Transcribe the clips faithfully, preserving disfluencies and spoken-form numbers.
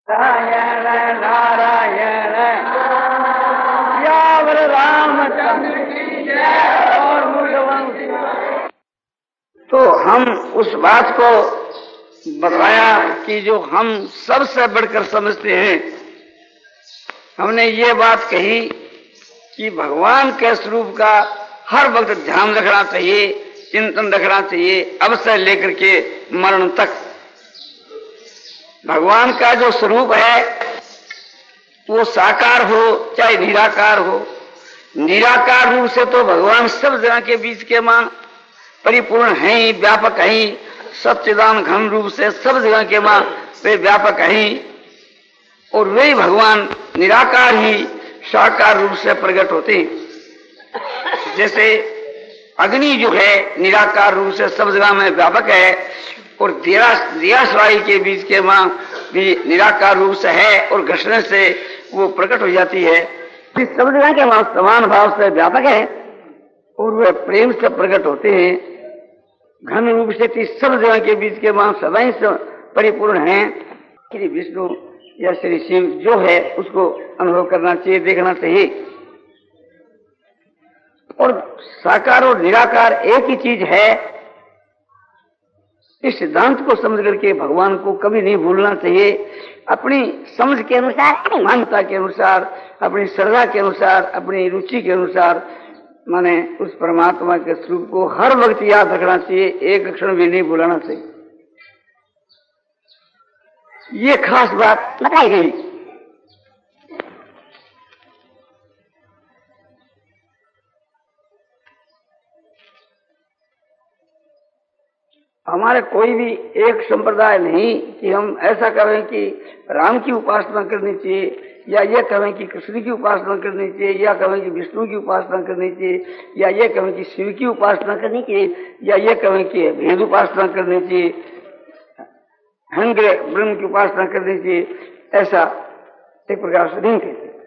नारायण नारायण यावर रामचंद्र की जय और मुझवंश। तो हम उस बात को बताया कि जो हम सबसे बढ़कर समझते हैं, हमने ये बात कही कि भगवान के स्वरूप का हर वक्त ध्यान रखना चाहिए, चिंतन रखना चाहिए, अब से लेकर के मरण तक। भगवान का जो स्वरूप है वो साकार हो चाहे निराकार हो। निराकार रूप से तो भगवान सब जगह के बीच के मां परिपूर्ण हैं ही, व्यापक हैं ही, सच्चिदान घन रूप से सब जगह के मां वे व्यापक हैं ही। और वे भगवान निराकार ही साकार रूप से प्रकट होते हैं। जैसे अग्नि जो है निराकार रूप से सब जगह में व्यापक है और दियासवाई के बीच के मां भी निराकार रूप से है और घर्षण से वो प्रकट हो जाती है। सब जगह के मां समान भाव से व्यापक है और वे प्रेम से प्रकट होते हैं। घन रूप से सब जगह के बीच के मां सदा से परिपूर्ण हैं। श्री विष्णु या श्री शिव जो है उसको अनुभव करना चाहिए, देखना चाहिए। और साकार और निराकार एक ही चीज है। इस सिद्धांत को समझ करके भगवान को कभी नहीं भूलना चाहिए। अपनी समझ के अनुसार, अपनी मान्यता के अनुसार, अपनी श्रद्धा के अनुसार, अपनी रुचि के अनुसार माने उस परमात्मा के स्वरूप को हर वक्त याद रखना चाहिए, एक क्षण भी नहीं भूलना चाहिए। ये खास बात बताई गई। हमारे कोई भी एक संप्रदाय नहीं कि हम ऐसा कहें कि राम की उपासना करनी चाहिए, या ये कहें कि कृष्ण की उपासना करनी चाहिए, या कहें कि विष्णु की उपासना करनी चाहिए, या ये कहें कि शिव की उपासना करनी चाहिए, या ये कहें कि भेद उपासना करनी चाहिए, हंग्र ब्रह्म की उपासना करनी चाहिए। ऐसा एक प्रकार से नहीं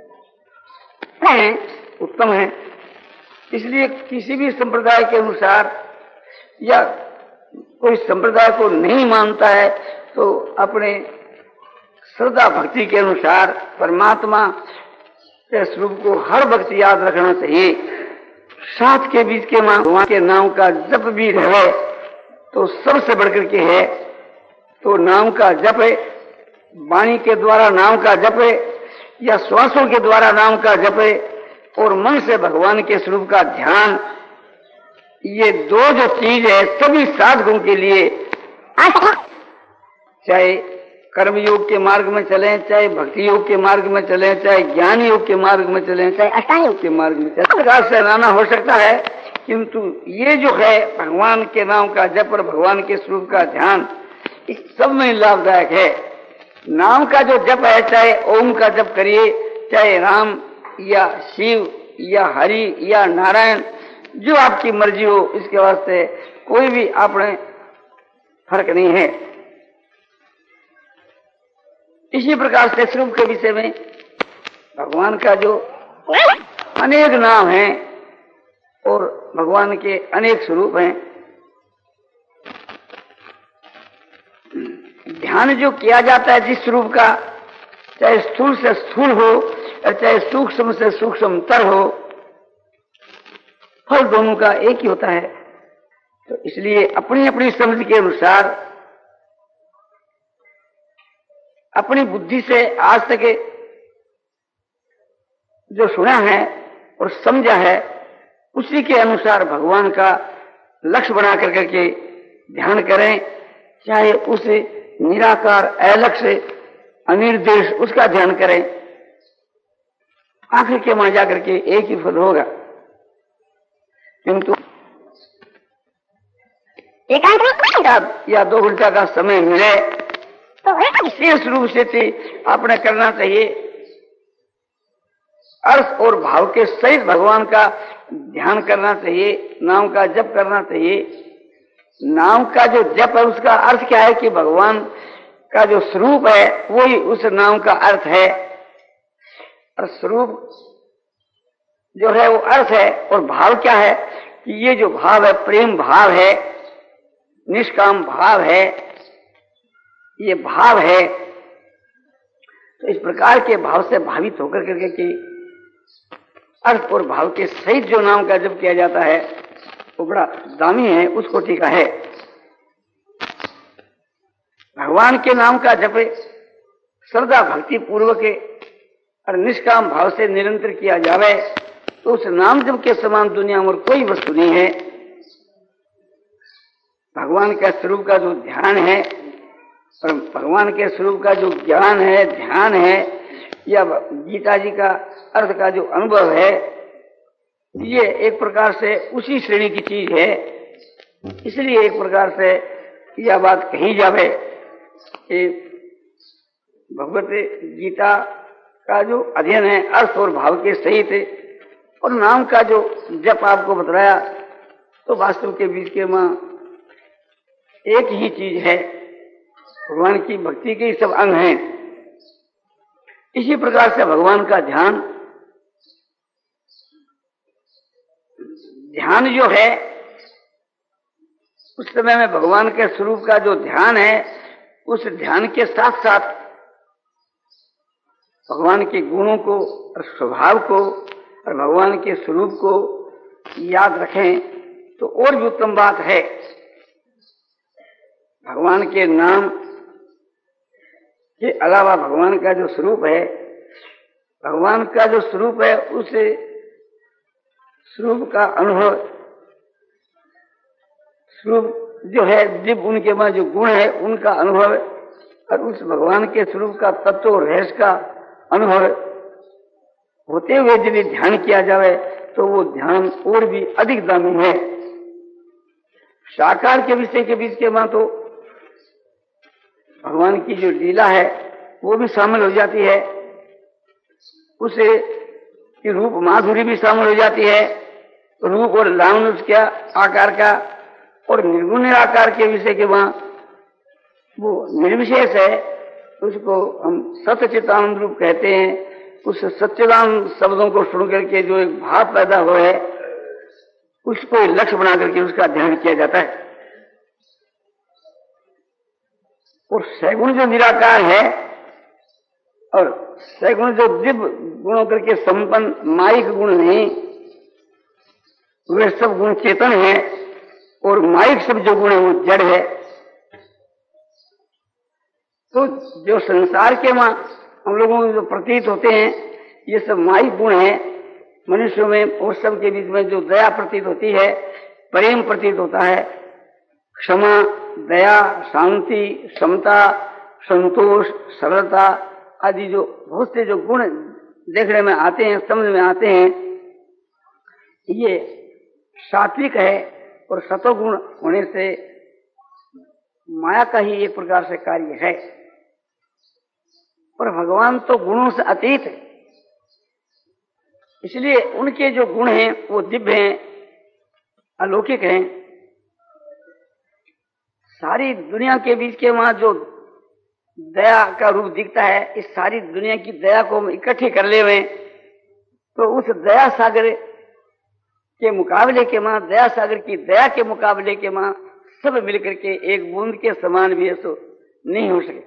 कहते। उत्तम है। इसलिए किसी भी संप्रदाय के अनुसार या कोई संप्रदाय को नहीं मानता है तो अपने श्रद्धा भक्ति के अनुसार परमात्मा के स्वरूप को हर वक्त याद रखना चाहिए। साथ के बीच के भगवान के नाम का जप भी रहे तो सबसे बढ़कर के है। तो नाम का जप है, वाणी के द्वारा नाम का जप है या श्वासों के द्वारा नाम का जप है, और मन से भगवान के स्वरूप का ध्यान, ये दो जो चीज है सभी साधकों के लिए, चाहे कर्म योग के मार्ग में चलें, चाहे भक्ति योग के मार्ग में चलें, चाहे ज्ञान योग के मार्ग में चलें, चाहे अष्टांग योग के मार्ग में चलें, प्रकार से रहना हो सकता है। किंतु ये जो है भगवान के नाम का जप और भगवान के स्वरूप का ध्यान, इस सब में लाभदायक है। नाम का जो जप है, चाहे ओम का जप करिए, चाहे राम या शिव या हरि या नारायण, जो आपकी मर्जी हो, इसके वास्ते कोई भी आपने फर्क नहीं है। इसी प्रकार से स्वरूप के विषय में भगवान का जो अनेक नाम हैं और भगवान के अनेक स्वरूप हैं, ध्यान जो किया जाता है जिस स्वरूप का, चाहे स्थूल से स्थूल हो और चाहे सूक्ष्म से सूक्ष्मतर हो, फल दोनों का एक ही होता है। तो इसलिए अपनी अपनी समझ के अनुसार, अपनी बुद्धि से आज तक जो सुना है और समझा है, उसी के अनुसार भगवान का लक्ष्य बना कर करके ध्यान करें। चाहे उसे निराकार अलक्ष्य अनिर्देश उसका ध्यान करें, आखिर के वहां जाकर के एक ही फल होगा। किंतु एकांत या दो घंटा का समय मिले तो विशेष रूप से आपने करना चाहिए। अर्थ और भाव के सहित भगवान का ध्यान करना चाहिए, नाम का जप करना चाहिए। नाम का जो जप है उसका अर्थ क्या है कि भगवान का जो स्वरूप है वही उस नाम का अर्थ है। और स्वरूप जो है वो अर्थ है, और भाव क्या है कि ये जो भाव है प्रेम भाव है, निष्काम भाव है, ये भाव है। तो इस प्रकार के भाव से भावित होकर करके कि अर्थ और भाव के सहित जो नाम का जप किया जाता है वो बड़ा दामी है, उस कोटि का है। भगवान के नाम का जप श्रद्धा भक्ति पूर्वक और निष्काम भाव से निरंतर किया जावे तो उस नाम जप के समान दुनिया में कोई वस्तु नहीं है। भगवान के स्वरूप का जो ध्यान है और भगवान के स्वरूप का जो ज्ञान है, ध्यान है, या गीता जी का अर्थ का जो अनुभव है, ये एक प्रकार से उसी श्रेणी की चीज है। इसलिए एक प्रकार से यह बात कही जावे कि भगवत गीता का जो अध्ययन है अर्थ और भाव के सहित और नाम का जो जप आपको बतलाया तो वास्तव के बीच के मां एक ही चीज है। भगवान की भक्ति के सब अंग हैं। इसी प्रकार से भगवान का ध्यान ध्यान जो है उस समय में भगवान के स्वरूप का जो ध्यान है उस ध्यान के साथ साथ भगवान के गुणों को और स्वभाव को और भगवान के स्वरूप को याद रखें तो और भी उत्तम बात है। भगवान के नाम के अलावा भगवान का जो स्वरूप है, भगवान का जो स्वरूप है उस स्वरूप का अनुभव, स्वरूप जो है दिव्य उनके में जो गुण है उनका अनुभव और उस भगवान के स्वरूप का तत्व और रहस्य का अनुभव होते हुए यदि ध्यान किया जाए तो वो ध्यान और भी अधिक दामी है। साकार के विषय के बीच के मां तो भगवान की जो लीला है वो भी शामिल हो जाती है, उसे की रूप माधुरी भी शामिल हो जाती है, रूप और लावण्य उसके आकार का, और निर्गुण निराकार के विषय के वहां वो निर्विशेष है, उसको हम सच्चिदानंद रूप कहते हैं। उस सच्चिदानंद शब्दों को सुन करके जो एक भाव पैदा हो है उसको लक्ष्य बना करके उसका ध्यान किया जाता है। और सैगुण जो निराकार है और सैगुण जो दिव्य गुणों करके संपन्न माइक गुण नहीं, वे सब गुण चेतन है और माइक सब जो गुण है वो जड़ है। तो जो संसार के मां हम लोगों को जो प्रतीत होते हैं ये सब माइक गुण है। मनुष्यों में और सब के बीच में जो दया प्रतीत होती है, प्रेम प्रतीत होता है, क्षमा, दया, शांति, समता, संतोष, सरलता आदि जो बहुत से जो गुण देखने में आते हैं, समझ में आते हैं, ये सात्विक है। और सतोगुण होने से माया का ही एक प्रकार से कार्य है। पर भगवान तो गुणों से अतीत है, इसलिए उनके जो गुण हैं वो दिव्य हैं, अलौकिक हैं। सारी दुनिया के बीच के वहां जो दया का रूप दिखता है, इस सारी दुनिया की दया को हम इकट्ठी कर ले हुए तो उस दया सागर के मुकाबले के मां, दया सागर की दया के मुकाबले के मां सब मिलकर के एक बूंद के समान भी ऐसा नहीं हो सके।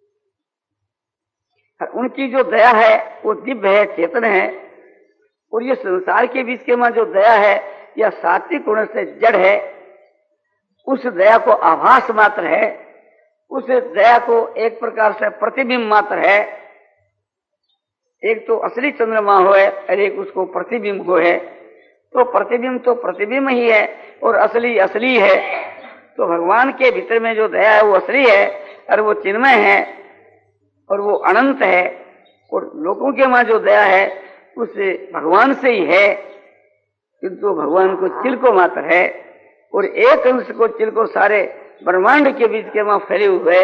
उनकी जो दया है वो दिव्य है, चेतन है। और ये संसार के बीच के मां जो दया है यह सात्विक गुण से जड़ है। उस दया को आभास मात्र है, उस दया को एक प्रकार से प्रतिबिंब मात्र है। एक तो असली चंद्रमा हो है और एक उसको प्रतिबिंब हो है, तो प्रतिबिंब तो प्रतिबिंब ही है और असली असली है। तो भगवान के भीतर में जो दया है वो असली है और वो चिन्मय है और वो अनंत है। और लोगों के मां जो दया है उसे भगवान से ही है, किंतु भगवान को चिलको मात्र है और एक अंश को चिलको सारे ब्रह्मांड के बीच के मां फैले हुए।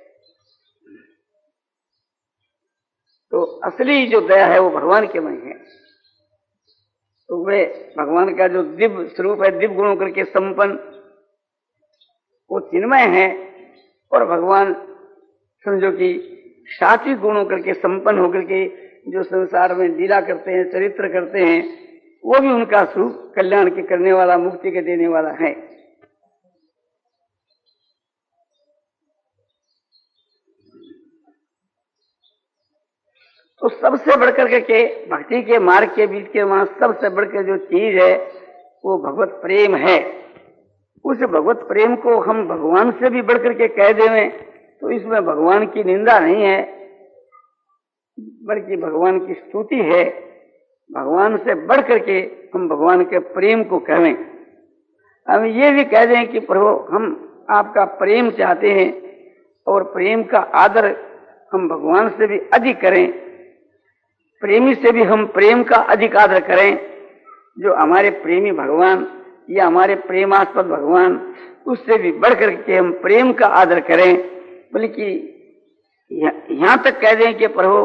तो असली जो दया है वो भगवान के में है। तो वे भगवान का जो दिव्य स्वरूप है, दिव्य गुणों करके संपन्न, वो चिन्मय है। और भगवान समझो कि सात्विक गुणों करके संपन्न होकर के जो संसार में लीला करते हैं, चरित्र करते हैं, वो भी उनका स्वरूप कल्याण के करने वाला, मुक्ति के देने वाला है। तो सबसे बढ़कर के भक्ति के मार्ग के बीच के वहां सबसे बढ़कर जो चीज है वो भगवत प्रेम है। उस भगवत प्रेम को हम भगवान से भी बढ़कर के कह देवें तो इसमें भगवान की निंदा नहीं है, बल्कि भगवान की स्तुति है। भगवान से बढ़कर के हम भगवान के प्रेम को कहें। हम ये भी कह दें कि प्रभु हम आपका प्रेम चाहते हैं और प्रेम का आदर हम भगवान से भी अधिक करें, प्रेमी से भी हम प्रेम का अधिक आदर करें। जो हमारे प्रेमी भगवान या हमारे प्रेमास्पद भगवान, उससे भी बढ़कर के हम प्रेम का आदर करें। बल्कि यहां तक कह दें कि प्रभु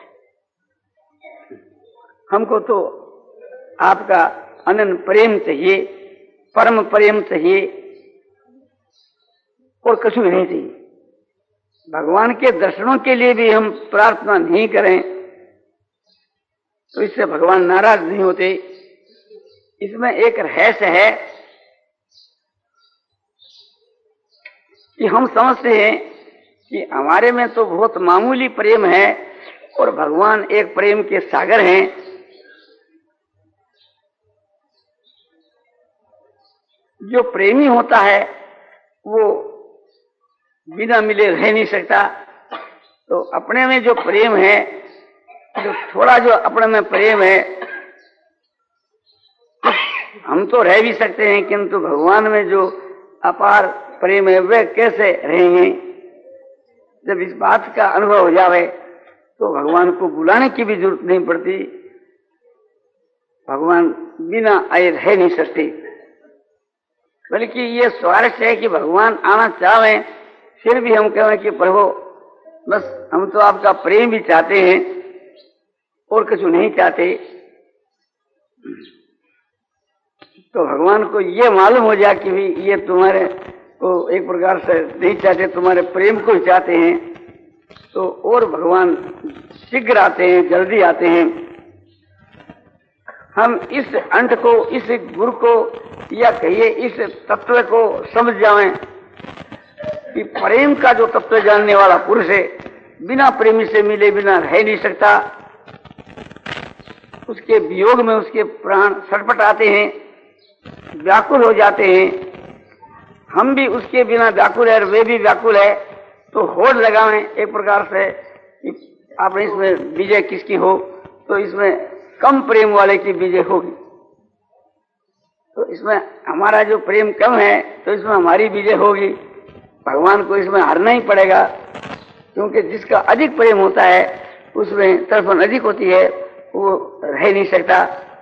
हमको तो आपका अनंत प्रेम चाहिए, परम प्रेम चाहिए और कछु नहीं चाहिए। भगवान के दर्शनों के लिए भी हम प्रार्थना नहीं करें तो इससे भगवान नाराज नहीं होते। इसमें एक रहस्य है कि हम समझते हैं कि हमारे में तो बहुत मामूली प्रेम है और भगवान एक प्रेम के सागर हैं। जो प्रेमी होता है वो बिना मिले रह नहीं सकता। तो अपने में जो प्रेम है, जो थोड़ा जो अपने में प्रेम है, हम तो रह भी सकते हैं, किंतु भगवान में जो अपार प्रेम है वह कैसे रहेंगे। जब इस बात का अनुभव हो जावे तो भगवान को बुलाने की भी जरूरत नहीं पड़ती। भगवान बिना आए रह नहीं सकते। बल्कि ये स्वारस्य है कि भगवान आना चाहे, फिर भी हम कहें कि प्रभु बस हम तो आपका प्रेम भी चाहते हैं और कुछ नहीं चाहते। तो भगवान को ये मालूम हो जाए कि भी ये तुम्हारे को एक प्रकार से नहीं चाहते, तुम्हारे प्रेम को ही चाहते हैं, तो और भगवान शीघ्र आते हैं, जल्दी आते हैं। हम इस अंत को, इस गुरु को या कहिए इस तत्व को समझ जाएं कि प्रेम का जो तत्व जानने वाला पुरुष है बिना प्रेमी से मिले बिना रह नहीं सकता। उसके वियोग में उसके प्राण छटपटाते हैं, व्याकुल हो जाते हैं। हम भी उसके बिना व्याकुल है और वे भी व्याकुल है। तो होड़ लगावें एक प्रकार से कि आपने इसमें विजय किसकी हो, तो इसमें कम प्रेम वाले की विजय होगी। तो इसमें हमारा जो प्रेम कम है तो इसमें हमारी विजय होगी। भगवान को इसमें हारना ही पड़ेगा, क्योंकि जिसका अधिक प्रेम होता है उसमें तड़फन अधिक होती है, वो रह नहीं सकता।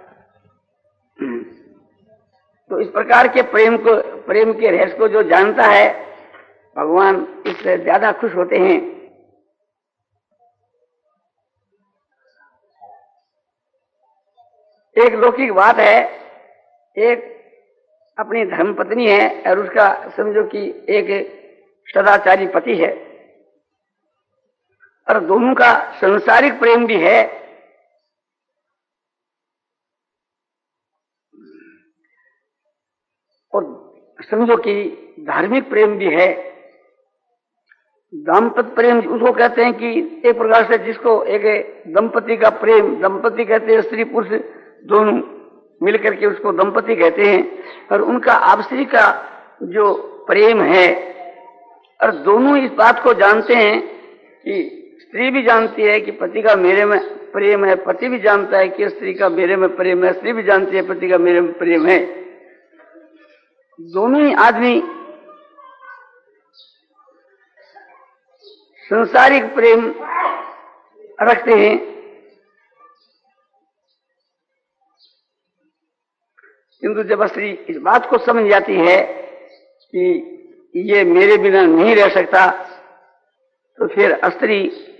तो इस प्रकार के प्रेम को, प्रेम के रहस्य को जो जानता है भगवान इससे ज्यादा खुश होते हैं। एक लौकिक बात है, एक अपनी धर्मपत्नी है और उसका समझो कि एक सदाचारी पति है और दोनों का संसारिक प्रेम भी है। और समझो कि धार्मिक प्रेम भी है। दाम्पत्य प्रेम उसको कहते हैं कि एक प्रकार से जिसको एक दंपति का प्रेम, दंपति कहते हैं स्त्री पुरुष दोनों मिलकर के उसको दंपति कहते हैं। और उनका आपसी का जो प्रेम है, और दोनों इस बात को जानते हैं कि स्त्री भी जानती है कि पति का मेरे में प्रेम है, पति भी जानता है कि स्त्री का मेरे में प्रेम है, स्त्री भी जानती है पति का मेरे में प्रेम है। दोनों ही आदमी संसारिक प्रेम रखते हैं, किंतु जब स्त्री इस बात को समझ जाती है कि ये मेरे बिना नहीं रह सकता, तो फिर स्त्री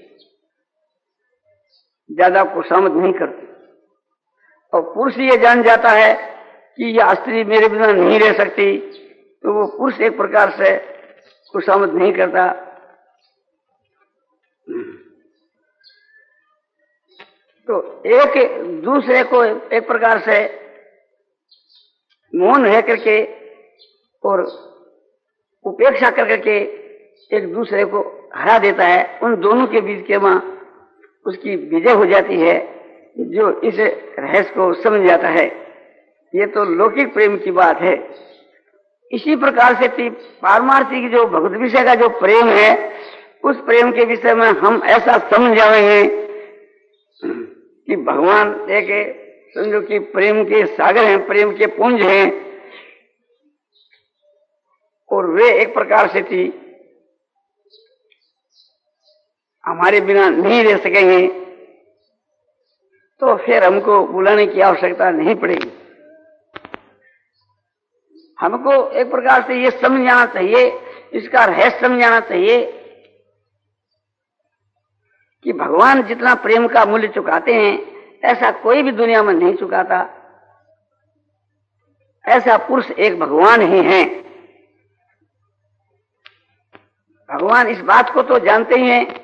ज्यादा खुशामद नहीं करती। और पुरुष ये जान जाता है कि यह स्त्री मेरे बिना नहीं रह सकती, तो वो पुरुष एक प्रकार से खुशामद नहीं करता। तो एक दूसरे को एक प्रकार से मौन रह करके और उपेक्षा कर करके एक दूसरे को हरा देता है। उन दोनों के बीच के वहां उसकी विजय हो जाती है। जो इस रहस्य को समझ जाता है, ये तो लौकिक प्रेम की बात है। इसी प्रकार से पारमार्थिक जो भगवत विषय का जो प्रेम है, उस प्रेम के विषय में हम ऐसा समझ जाएंगे कि भगवान एक समझो कि प्रेम के सागर हैं, प्रेम के पुंज हैं, और वे एक प्रकार से थी हमारे बिना नहीं रह सकेंगे, तो फिर हमको बुलाने की आवश्यकता नहीं पड़ेगी। हमको एक प्रकार से ये समझ जाना चाहिए, इसका रहस्य समझ जाना चाहिए कि भगवान जितना प्रेम का मूल्य चुकाते हैं, ऐसा कोई भी दुनिया में नहीं चुकाता। ऐसा पुरुष एक भगवान ही है। भगवान इस बात को तो जानते ही हैं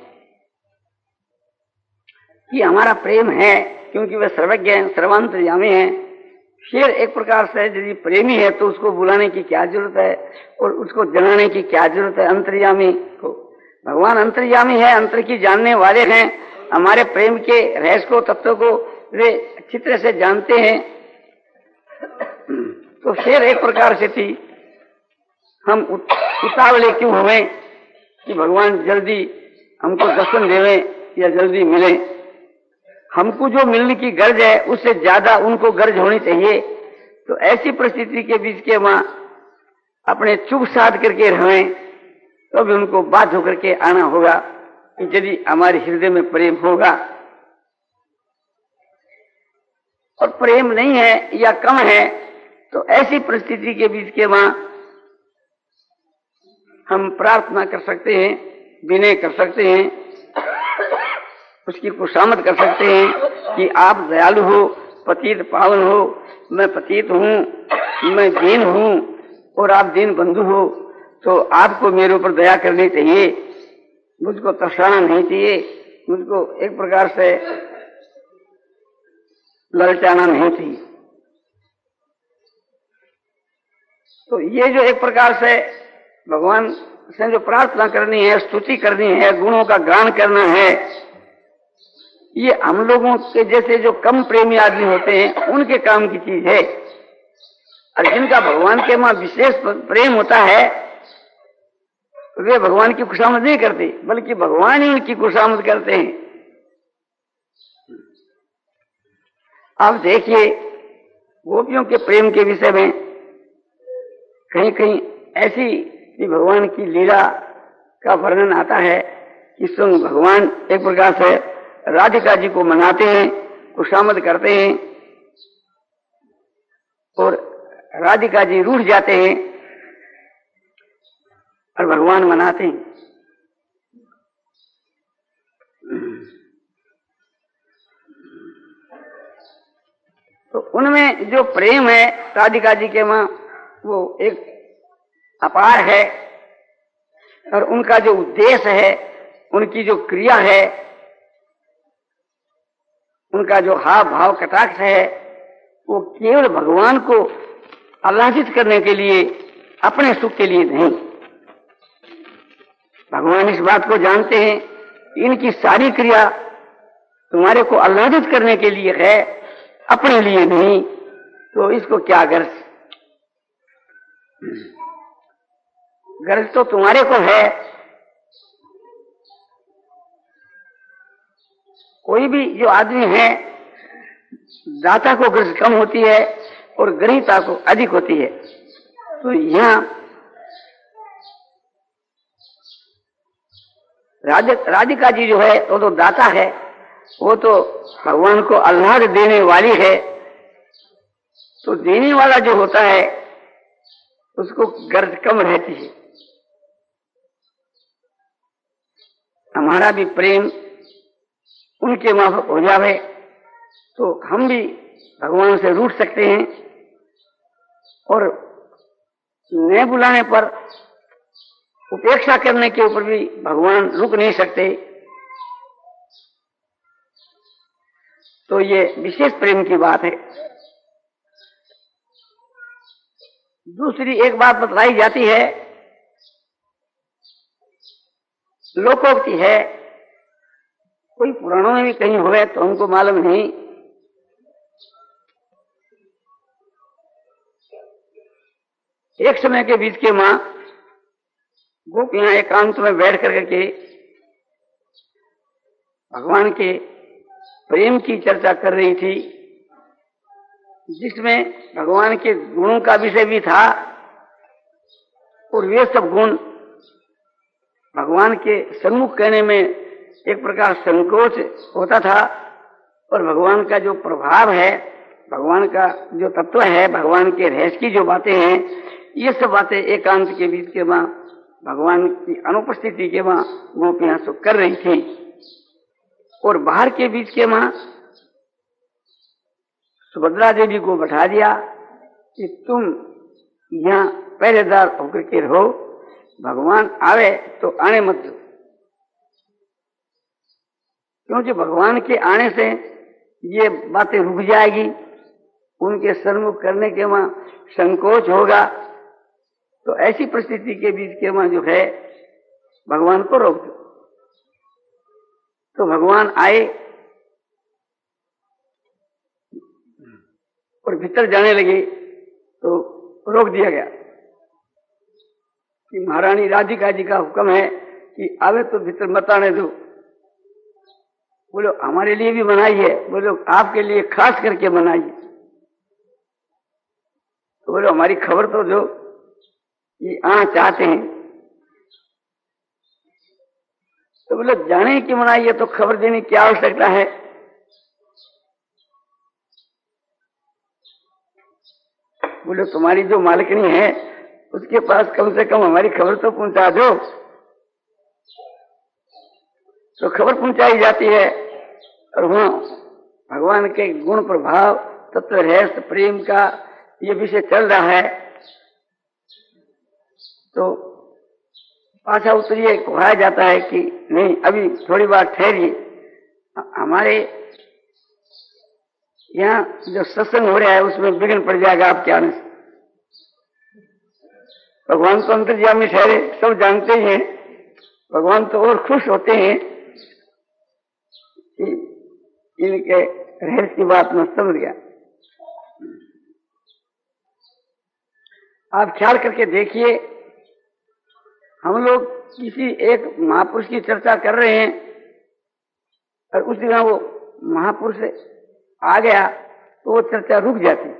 कि हमारा प्रेम है, क्योंकि वे सर्वज्ञ हैं, सर्वांतर्यामी हैं। फिर एक प्रकार से यदि प्रेमी है तो उसको बुलाने की क्या जरूरत है और उसको जनाने की क्या जरूरत है अंतर्यामी को। भगवान अंतर्यामी है, अंतर की जानने वाले हैं। हमारे प्रेम के रहस्य को, तत्व को वे अच्छी तरह से जानते हैं। तो फिर एक प्रकार से थी हम उतावले क्यों हुए कि भगवान जल्दी हमको दर्शन देवे या जल्दी मिले। हमको जो मिलने की गर्ज है उससे ज्यादा उनको गर्ज होनी चाहिए। तो ऐसी परिस्थिति के बीच के वहां अपने चुप साध करके रहें, तो भी उनको बाध्य होकर के आना होगा कि यदि हमारे हृदय में प्रेम होगा। और प्रेम नहीं है या कम है, तो ऐसी परिस्थिति के बीच के वहां हम प्रार्थना कर सकते हैं, विनय कर सकते हैं, उसकी खुशामद कर सकते हैं कि आप दयालु हो, पतित पावन हो। मैं पतित हूं, मैं दीन हूं और आप दीन बंधु हो, तो आपको मेरे ऊपर दया करनी चाहिए, मुझको तरसाना नहीं चाहिए, मुझको एक प्रकार से ललचाना नहीं चाहिए। तो ये जो एक प्रकार से भगवान से जो प्रार्थना करनी है, स्तुति करनी है, गुणों का गान करना है, ये हम लोगों के जैसे जो कम प्रेमी आदमी होते हैं उनके काम की चीज है। और जिनका भगवान के वहां विशेष प्रेम होता है, वे भगवान की खुशामद नहीं करते, बल्कि भगवान ही उनकी खुशामद करते हैं। आप देखिए गोपियों के प्रेम के विषय में कहीं कहीं ऐसी कि भगवान की लीला का वर्णन आता है कि स्वयं भगवान एक प्रकार से राधिका जी को मनाते हैं, खुशामद करते हैं, और राधिका जी रूठ जाते हैं और भगवान मनाते हैं। तो उनमें जो प्रेम है राधिका जी के वहां, वो एक अपार है। और उनका जो उद्देश्य है, उनकी जो क्रिया है, उनका जो हाव भाव कटाक्ष है, वो केवल भगवान को आह्लादित करने के लिए, अपने सुख के लिए नहीं। भगवान इस बात को जानते हैं, इनकी सारी क्रिया तुम्हारे को आह्लादित करने के लिए है, अपने लिए नहीं। तो इसको क्या गर्ज? गर्ज तो तुम्हारे को है। कोई भी जो आदमी है, दाता को गर्ज कम होती है और ग्रहीता को अधिक होती है। तो यहां राधिका जी जो है वो तो दाता है, वो तो भगवान को आह्लाद देने वाली है। तो देने वाला जो होता है उसको गर्ज कम रहती है। हमारा भी प्रेम उनके माफक हो जावे तो हम भी भगवान से रूठ सकते हैं, और न बुलाने पर उपेक्षा करने के ऊपर भी भगवान रुक नहीं सकते। तो ये विशेष प्रेम की बात है। दूसरी एक बात बतलाई जाती है, लोकोक्ति है, कोई पुराणों में भी कहीं हुए तो हमको मालूम नहीं। एक समय के बीच के माँ गोपियां एकांत में बैठ कर के भगवान के प्रेम की चर्चा कर रही थी, जिसमें भगवान के गुणों का विषय भी था और वे सब गुण भगवान के सन्मुख कहने में एक प्रकार संकोच होता था, और भगवान का जो प्रभाव है, भगवान का जो तत्व है, भगवान के रहस्य की जो बातें हैं, ये सब बातें एकांत के बीच के मां भगवान की अनुपस्थिति के मां गोपियां सो कर रही थी। और बाहर के बीच के मां सुभद्रा देवी को बैठा दिया कि तुम यहाँ पहरेदार होकर के रहो, भगवान आवे तो आने मत दो, क्योंकि भगवान के आने से ये बातें रुक जाएगी, उनके सन्मुख करने के मां संकोच होगा। तो ऐसी परिस्थिति के बीच के मां जो है भगवान को रोक दो। तो भगवान आए और भीतर जाने लगे तो रोक दिया गया कि महारानी राधिका जी का हुक्म है कि आवे तो भीतर मत आने दो। बोलो हमारे लिए भी बनाई है, बोलो आपके लिए खास करके बनाई है। तो बोलो हमारी खबर तो दो ये आना चाहते हैं। तो बोले जाने की मनाई है तो खबर देने की आवश्यकता है। बोले तुम्हारी जो मालिकनी है उसके पास कम से कम हमारी खबर तो पहुंचा दो। तो खबर पहुंचाई जाती है और वहां भगवान के गुण प्रभाव तत्व रहस्य प्रेम का ये विषय चल रहा है। तो पाछा उतरिए कहा जाता है कि नहीं अभी थोड़ी बार ठहरिए, हमारे यहाँ जो सत्संग हो रहा है उसमें विघ्न पड़ जाएगा आपके आने से। भगवान तो अंतर्यामी ठहरे, सब जानते ही हैं। भगवान तो और खुश होते हैं कि इनके रहस्य की बात में समझ गया। आप ख्याल करके देखिए, हम लोग किसी एक महापुरुष की चर्चा कर रहे हैं और उस दिन वो महापुरुष आ गया तो वो चर्चा रुक जाती,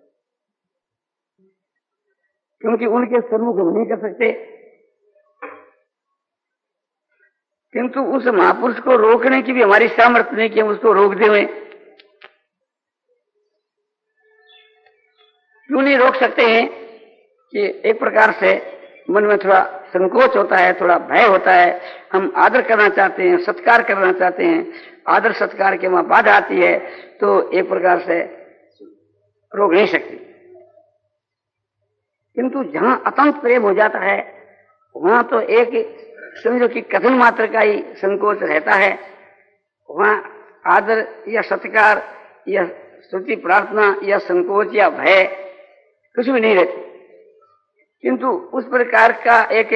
क्योंकि उनके सन्मुख हम नहीं कर सकते। किंतु उस महापुरुष को रोकने की भी हमारी सामर्थ्य नहीं कि हम उसको रोक दें। क्यों नहीं रोक सकते हैं कि एक प्रकार से मन में थोड़ा संकोच होता है, थोड़ा भय होता है। हम आदर करना चाहते हैं, सत्कार करना चाहते हैं, आदर सत्कार के वहां बाधा आती है तो एक प्रकार से रोक नहीं सकती। किंतु जहां अतंत प्रेम हो जाता है वहां तो एक समझो कि कथन मात्र का ही संकोच रहता है। वहां आदर या सत्कार या स्तुति प्रार्थना या संकोच या भय कुछ भी नहीं रहती। किंतु उस प्रकार का एक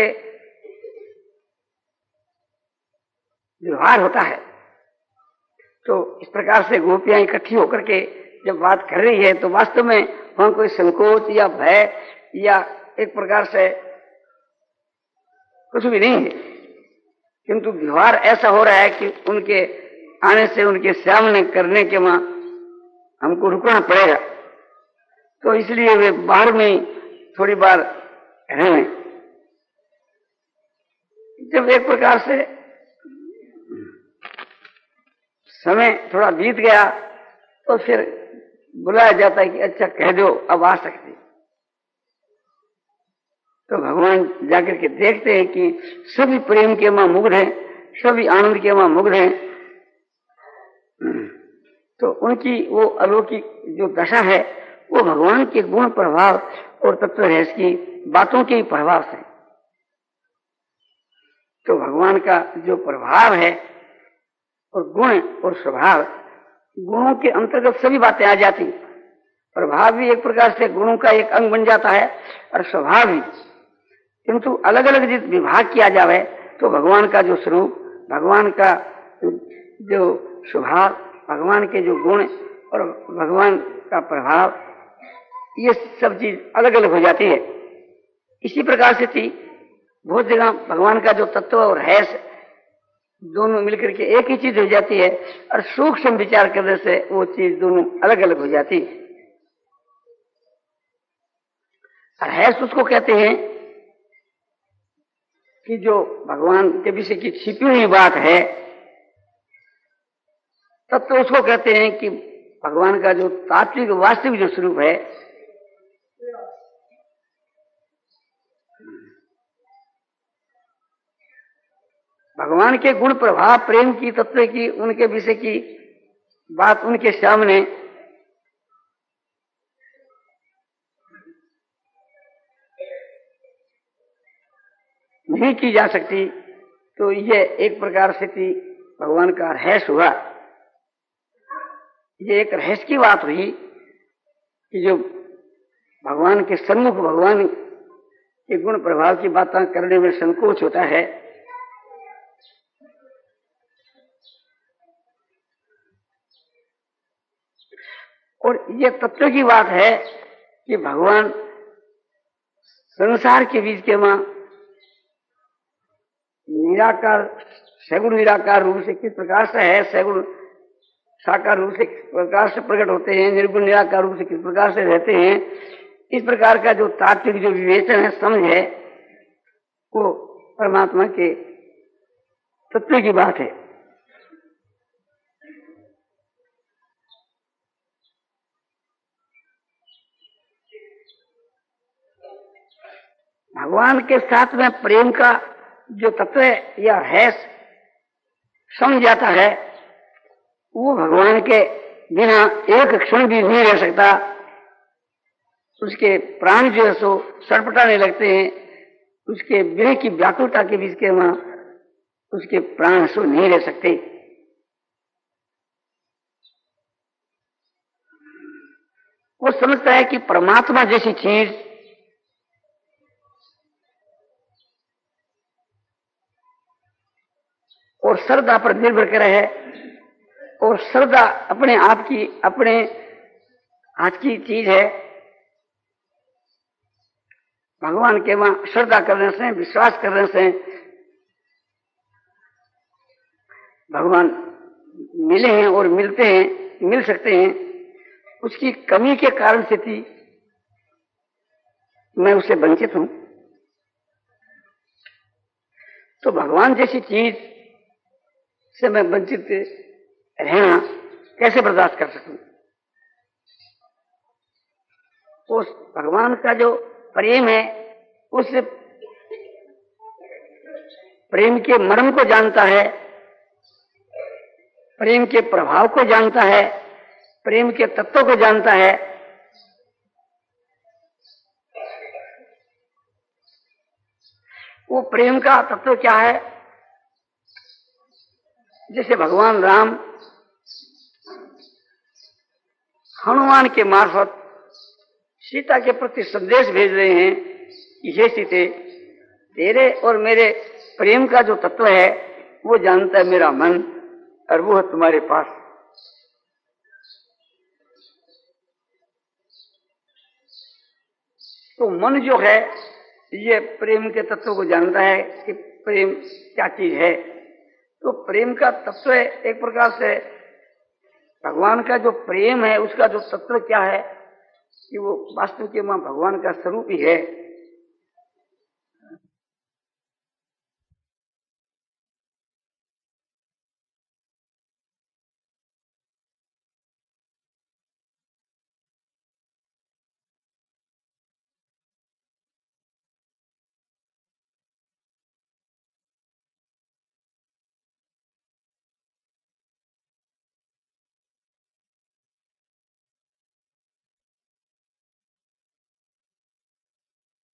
व्यवहार होता है। तो इस प्रकार से गोपियां इकट्ठी होकर के जब बात कर रही है तो वास्तव में वहां कोई संकोच या भय या एक प्रकार से कुछ भी नहीं है, किंतु व्यवहार ऐसा हो रहा है कि उनके आने से उनके सामने करने के वहां हमको रुकना पड़ेगा। तो इसलिए वे बाहर में थोड़ी बार रहे। जब एक प्रकार से समय थोड़ा बीत गया तो फिर बुलाया जाता है कि अच्छा कह दो अब आ सकती। तो भगवान जाकर के देखते हैं कि सभी प्रेम के मां मुग्ध हैं, सभी आनंद के मां मुग्ध हैं। तो उनकी वो अलौकिक जो दशा है वो भगवान के गुण प्रभाव और तत्व रहस्य की बातों के प्रभाव से। तो भगवान का जो प्रभाव है और गुण और स्वभाव, गुणों के अंतर्गत सभी बातें आ जाती। प्रभाव भी एक प्रकार से गुणों का एक अंग बन जाता है और स्वभाव भी। किंतु अलग अलग जिस विभाग किया जाए तो भगवान का जो स्वरूप, भगवान का जो स्वभाव, भगवान के जो गुण और भगवान का प्रभाव, ये सब चीज अलग अलग हो जाती है। इसी प्रकार से थी बहुत जगह भगवान का जो तत्व और हैस दोनों मिलकर के एक ही चीज हो जाती है, और सूक्ष्म विचार करने से वो चीज दोनों अलग अलग हो जाती है। और हैस उसको कहते हैं कि जो भगवान के विषय की छिपी हुई बात है, तत्व उसको कहते हैं कि भगवान का जो तात्विक वास्तविक जो स्वरूप है। भगवान के गुण प्रभाव, प्रेम की, तत्व की, उनके विषय की बात उनके सामने नहीं की जा सकती। तो ये एक प्रकार से थी भगवान का रहस्य हुआ। ये एक रहस्य की बात हुई कि जो भगवान के सम्मुख भगवान के गुण प्रभाव की बातें करने में संकोच होता है, और ये तत्व की बात है कि भगवान संसार के बीच के मां निराकार, सगुण निराकार रूप से किस प्रकार से है, सगुण साकार रूप से किस प्रकार से प्रकट होते हैं, निर्गुण निराकार रूप से किस प्रकार से रहते हैं, इस प्रकार का जो तात्विक जो विवेचन है, समझ है, वो परमात्मा के तत्व की बात है। भगवान के साथ में प्रेम का जो तत्व या है समझ जाता है, वो भगवान के बिना एक क्षण भी नहीं रह सकता। उसके प्राण जो है सो सटपटाने लगते हैं, उसके विरह की व्याकुलता के बीच के वहां उसके प्राण सो नहीं रह सकते। वो समझता है कि परमात्मा जैसी चीज और श्रद्धा पर निर्भर करे है, और श्रद्धा अपने आप की अपने हाथ की चीज है। भगवान के वहां श्रद्धा करने से, विश्वास करने से भगवान मिले हैं और मिलते हैं, मिल सकते हैं। उसकी कमी के कारण से थी मैं उससे वंचित हूं। तो भगवान जैसी चीज से मैं वंचित रहना कैसे बर्दाश्त कर सकूं? उस भगवान का जो प्रेम है, उस प्रेम के मर्म को जानता है, प्रेम के प्रभाव को जानता है, प्रेम के तत्व को जानता है। वो प्रेम का तत्व क्या है? जैसे भगवान राम हनुमान के मार्फत सीता के प्रति संदेश भेज रहे हैं कि हे सीते, तेरे और मेरे प्रेम का जो तत्व है वो जानता है मेरा मन, और वो है तुम्हारे पास। तो मन जो है ये प्रेम के तत्व को जानता है कि प्रेम क्या चीज है। तो प्रेम का तत्व एक प्रकार से भगवान का जो प्रेम है, उसका जो तत्व क्या है कि वो वास्तव के मां भगवान का स्वरूप ही है।